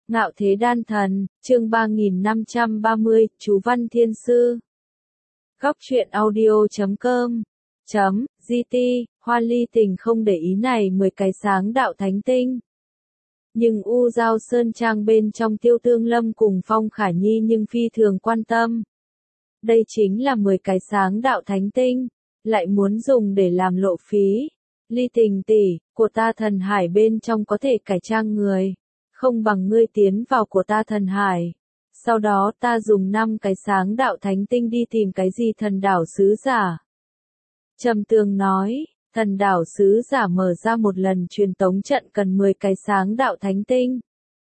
Ngạo Thế Đan Thần, chương 3530, chú Văn Thiên Sư. Góc truyện audio.com GT, Hoa Ly Tình không để ý này 10 cái sáng đạo thánh tinh. Nhưng U Giao Sơn Trang bên trong Tiêu Tương Lâm cùng Phong Khả Nhi nhưng phi thường quan tâm. Đây chính là 10 cái sáng đạo thánh tinh, lại muốn dùng để làm lộ phí. Ly Tình tỷ, của ta thần hải bên trong có thể cải trang người. Không bằng ngươi tiến vào của ta thần hải. Sau đó ta dùng 5 cái sáng đạo thánh tinh đi tìm cái gì thần đảo sứ giả. Trầm Tường nói, thần đảo sứ giả mở ra một lần truyền tống trận cần 10 cái sáng đạo thánh tinh.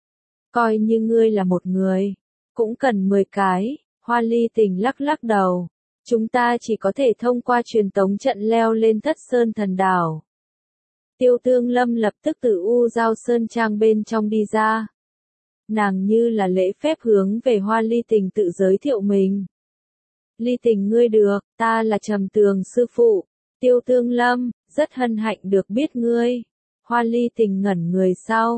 Coi như ngươi là một người, cũng cần 10 cái, Hoa Ly Tình lắc lắc đầu. Chúng ta chỉ có thể thông qua truyền tống trận leo lên Thất Sơn thần đảo. Tiêu Tương Lâm lập tức từ U Giao Sơn Trang bên trong đi ra. Nàng như là lễ phép hướng về Hoa Ly Tình tự giới thiệu mình. Ly Tình ngươi được, ta là Trầm Tường sư phụ. Tiêu Tương Lâm, rất hân hạnh được biết ngươi. Hoa Ly Tình ngẩn người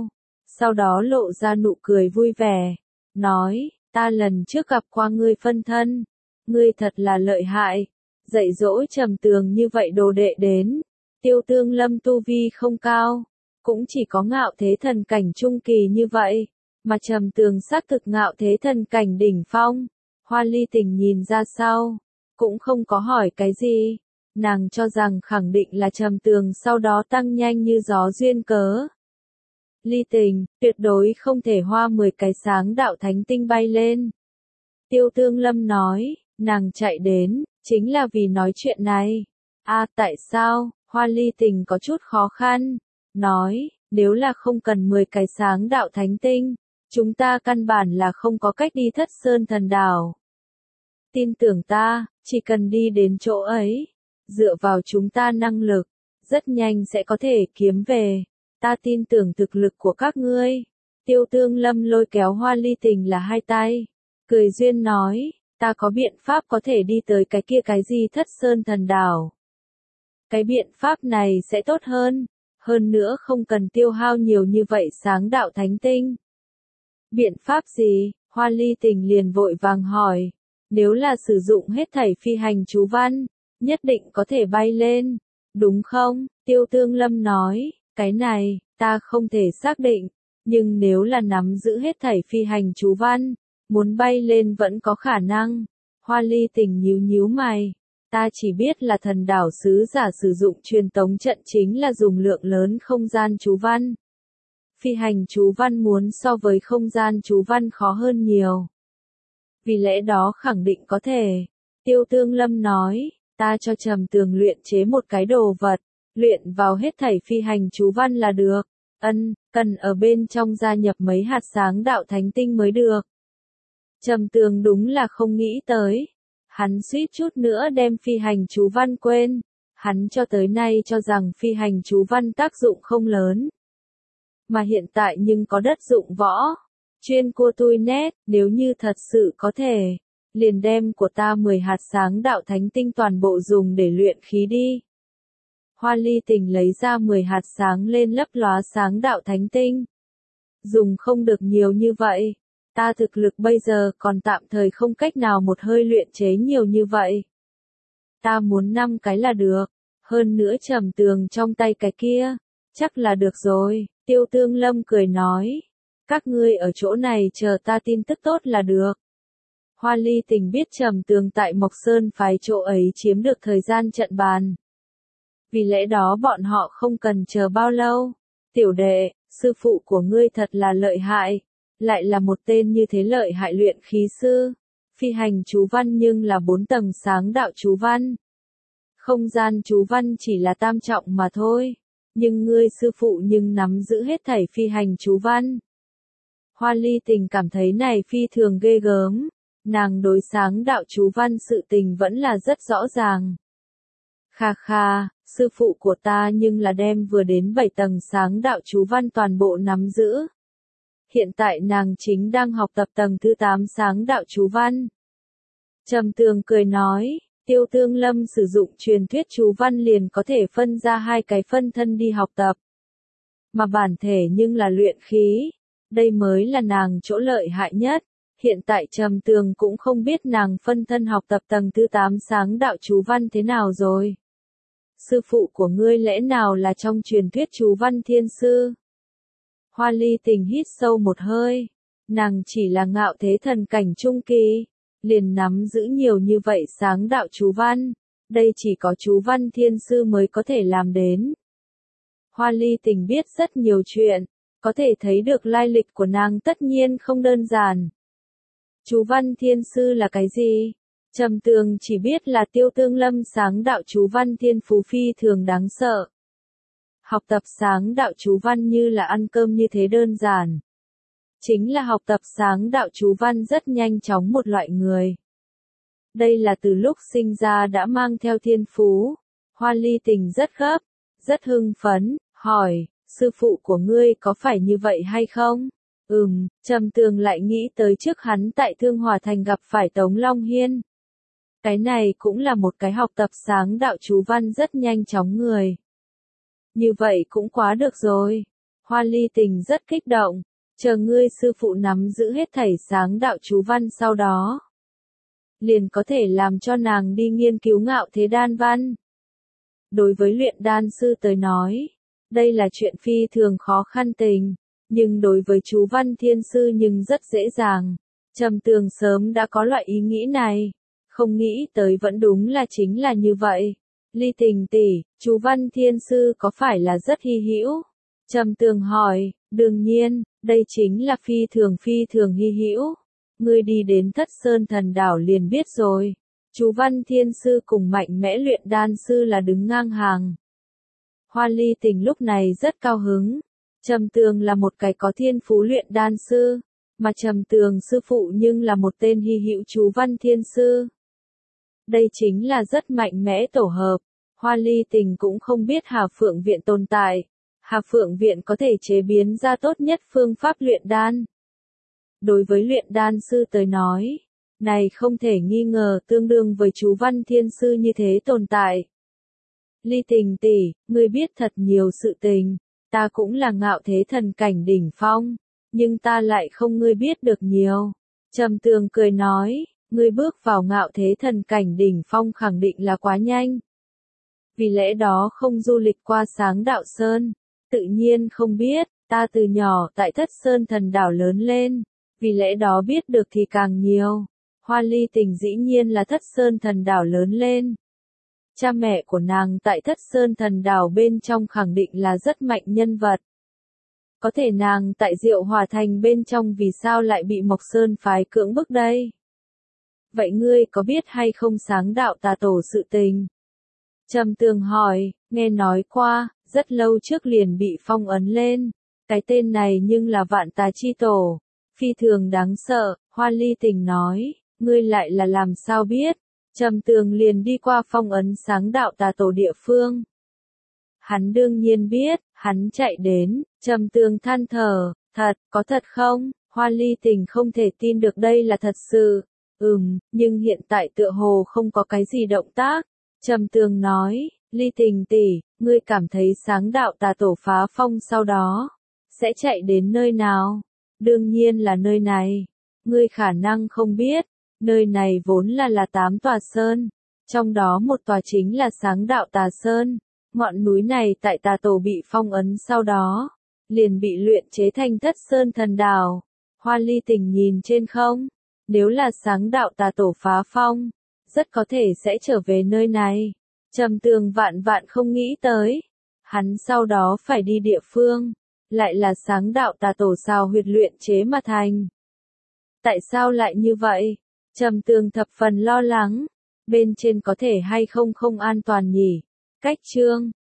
sau đó lộ ra nụ cười vui vẻ. Nói, ta lần trước gặp qua ngươi phân thân. Ngươi thật là lợi hại. Dạy dỗ Trầm Tường như vậy đồ đệ đến. Tiêu Tương Lâm tu vi không cao, cũng chỉ có ngạo thế thần cảnh trung kỳ như vậy, mà Trầm Tường xác thực ngạo thế thần cảnh đỉnh phong. Hoa Ly Tình nhìn ra sau, cũng không có hỏi cái gì, nàng cho rằng khẳng định là Trầm Tường sau đó tăng nhanh như gió duyên cớ. Ly Tình, tuyệt đối không thể hoa 10 cái sáng đạo thánh tinh bay lên. Tiêu Tương Lâm nói, nàng chạy đến, chính là vì nói chuyện này. Tại sao? Hoa Ly Tình có chút khó khăn, nói, nếu là không cần 10 cái sáng đạo thánh tinh, chúng ta căn bản là không có cách đi Thất Sơn thần đảo. Tin tưởng ta, chỉ cần đi đến chỗ ấy, dựa vào chúng ta năng lực, rất nhanh sẽ có thể kiếm về. Ta tin tưởng thực lực của các ngươi. Tiêu Tương Lâm lôi kéo Hoa Ly Tình là hai tay, cười duyên nói, ta có biện pháp có thể đi tới cái kia cái gì Thất Sơn thần đảo. Cái biện pháp này sẽ tốt hơn nữa không cần tiêu hao nhiều như vậy sáng đạo thánh tinh. Biện pháp gì? Hoa Ly Tình liền vội vàng hỏi. Nếu là sử dụng hết thảy phi hành chú văn, nhất định có thể bay lên, đúng không? Tiêu Tương Lâm nói, cái này, ta không thể xác định, nhưng nếu là nắm giữ hết thảy phi hành chú văn, muốn bay lên vẫn có khả năng. Hoa Ly Tình nhíu mày. Ta chỉ biết là thần đảo sứ giả sử dụng truyền tống trận chính là dùng lượng lớn không gian chú văn. Phi hành chú văn muốn so với không gian chú văn khó hơn nhiều. Vì lẽ đó khẳng định có thể. Tiêu Tương Lâm nói, ta cho Trầm Tường luyện chế một cái đồ vật, luyện vào hết thảy phi hành chú văn là được. Cần ở bên trong gia nhập mấy hạt sáng đạo thánh tinh mới được. Trầm Tường đúng là không nghĩ tới. Hắn suýt chút nữa đem phi hành chú văn quên. Hắn cho tới nay cho rằng phi hành chú văn tác dụng không lớn. Mà hiện tại nhưng có đất dụng võ. Chuyên cô tui nét, nếu như thật sự có thể, liền đem của ta 10 hạt sáng đạo thánh tinh toàn bộ dùng để luyện khí đi. Hoa Ly Tình lấy ra 10 hạt sáng lên lấp lóa sáng đạo thánh tinh. Dùng không được nhiều như vậy. Ta thực lực bây giờ còn tạm thời không cách nào một hơi luyện chế nhiều như vậy. Ta muốn 5 cái là được. Hơn nữa Trầm Tường trong tay cái kia. Chắc là được rồi. Tiêu Tương Lâm cười nói. Các ngươi ở chỗ này chờ ta tin tức tốt là được. Hoa Ly Tình biết Trầm Tường tại Mộc Sơn phái chỗ ấy chiếm được thời gian trận bàn. Vì lẽ đó bọn họ không cần chờ bao lâu. Tiểu đệ, sư phụ của ngươi thật là lợi hại. Lại là một tên như thế lợi hại luyện khí sư. Phi hành chú văn nhưng là 4 tầng sáng đạo chú văn. Không gian chú văn chỉ là tam trọng mà thôi. Nhưng ngươi sư phụ nhưng nắm giữ hết thảy phi hành chú văn. Hoa Ly Tình cảm thấy này phi thường ghê gớm. Nàng đối sáng đạo chú văn sự tình vẫn là rất rõ ràng. Kha, sư phụ của ta nhưng là đem vừa đến 7 tầng sáng đạo chú văn toàn bộ nắm giữ. Hiện tại nàng chính đang học tập tầng thứ 8 sáng đạo chú văn. Trầm Tường cười nói, Tiêu Tương Lâm sử dụng truyền thuyết chú văn liền có thể phân ra 2 cái phân thân đi học tập. Mà bản thể nhưng là luyện khí. Đây mới là nàng chỗ lợi hại nhất. Hiện tại Trầm Tường cũng không biết nàng phân thân học tập tầng thứ 8 sáng đạo chú văn thế nào rồi. Sư phụ của ngươi lẽ nào là trong truyền thuyết chú văn thiên sư? Hoa Ly Tình hít sâu một hơi. Nàng chỉ là ngạo thế thần cảnh trung kỳ, liền nắm giữ nhiều như vậy sáng đạo chú văn. Đây chỉ có chú văn thiên sư mới có thể làm đến. Hoa Ly Tình biết rất nhiều chuyện, có thể thấy được lai lịch của nàng tất nhiên không đơn giản. Chú văn thiên sư là cái gì? Trầm Tường chỉ biết là Tiêu Tương Lâm sáng đạo chú văn thiên phú phi thường đáng sợ. Học tập sáng đạo chú văn như là ăn cơm như thế đơn giản. Chính là học tập sáng đạo chú văn rất nhanh chóng một loại người. Đây là từ lúc sinh ra đã mang theo thiên phú. Hoa Ly Tình rất gấp, rất hưng phấn, hỏi, sư phụ của ngươi có phải như vậy hay không? Trầm Tường lại nghĩ tới trước hắn tại Thương Hòa Thành gặp phải Tống Long Hiên. Cái này cũng là một cái học tập sáng đạo chú văn rất nhanh chóng người. Như vậy cũng quá được rồi. Hoa Ly Tình rất kích động, chờ ngươi sư phụ nắm giữ hết thảy sáng đạo chú văn sau đó. Liền có thể làm cho nàng đi nghiên cứu ngạo thế đan văn. Đối với luyện đan sư tới nói, đây là chuyện phi thường khó khăn tình, nhưng đối với chú văn thiên sư nhưng rất dễ dàng. Trầm Tường sớm đã có loại ý nghĩ này, không nghĩ tới vẫn đúng là chính là như vậy. Ly Tình tỷ, chú văn thiên sư có phải là rất hy hữu? Trầm Tường hỏi, đương nhiên, đây chính là phi thường hy hữu. Ngươi đi đến Thất Sơn Thần Đảo liền biết rồi. Chú văn thiên sư cùng mạnh mẽ luyện đan sư là đứng ngang hàng. Hoa Ly Tình lúc này rất cao hứng. Trầm Tường là một cái có thiên phú luyện đan sư, mà Trầm Tường sư phụ nhưng là một tên hy hữu chú văn thiên sư. Đây chính là rất mạnh mẽ tổ hợp. Hoa Ly Tình cũng không biết Hà Phượng Viện tồn tại. Hà Phượng Viện có thể chế biến ra tốt nhất phương pháp luyện đan. Đối với luyện đan sư tới nói, này không thể nghi ngờ tương đương với chú văn thiên sư như thế tồn tại. Ly Tình tỷ, ngươi biết thật nhiều sự tình, ta cũng là ngạo thế thần cảnh đỉnh phong, nhưng ta lại không ngươi biết được nhiều. Trầm Tường cười nói, ngươi bước vào ngạo thế thần cảnh đỉnh phong khẳng định là quá nhanh. Vì lẽ đó không du lịch qua sáng đạo sơn, tự nhiên không biết, ta từ nhỏ tại Thất Sơn Thần Đảo lớn lên, vì lẽ đó biết được thì càng nhiều. Hoa Ly Tình dĩ nhiên là Thất Sơn Thần Đảo lớn lên. Cha mẹ của nàng tại Thất Sơn Thần Đảo bên trong khẳng định là rất mạnh nhân vật. Có thể nàng tại Diệu Hòa Thành bên trong vì sao lại bị Mộc Sơn phái cưỡng bức đây? Vậy ngươi có biết hay không sáng đạo tà tổ sự tình? Trầm Tường hỏi, nghe nói qua, rất lâu trước liền bị phong ấn lên. Cái tên này nhưng là Vạn Tà Chi Tổ. Phi thường đáng sợ, Hoa Ly Tình nói, ngươi lại là làm sao biết? Trầm Tường liền đi qua phong ấn sáng đạo tà tổ địa phương. Hắn đương nhiên biết, hắn chạy đến, Trầm Tường than thở, thật, có thật không? Hoa Ly Tình không thể tin được đây là thật sự. Nhưng hiện tại tựa hồ không có cái gì động tác. Trầm Tường nói, Ly Tình tỷ, ngươi cảm thấy sáng đạo tà tổ phá phong sau đó, sẽ chạy đến nơi nào? Đương nhiên là nơi này. Ngươi khả năng không biết, nơi này vốn là 8 tòa sơn, trong đó một tòa chính là sáng đạo tà sơn. Ngọn núi này tại tà tổ bị phong ấn sau đó, liền bị luyện chế thành Thất Sơn Thần Đảo. Hoa Ly Tình nhìn trên không, nếu là sáng đạo tà tổ phá phong, rất có thể sẽ trở về nơi này. Trầm Tường vạn không nghĩ tới, hắn sau đó phải đi địa phương, lại là sáng đạo tà tổ sao huyệt luyện chế mà thành. Tại sao lại như vậy? Trầm Tường thập phần lo lắng, bên trên có thể hay không an toàn nhỉ? Cách chương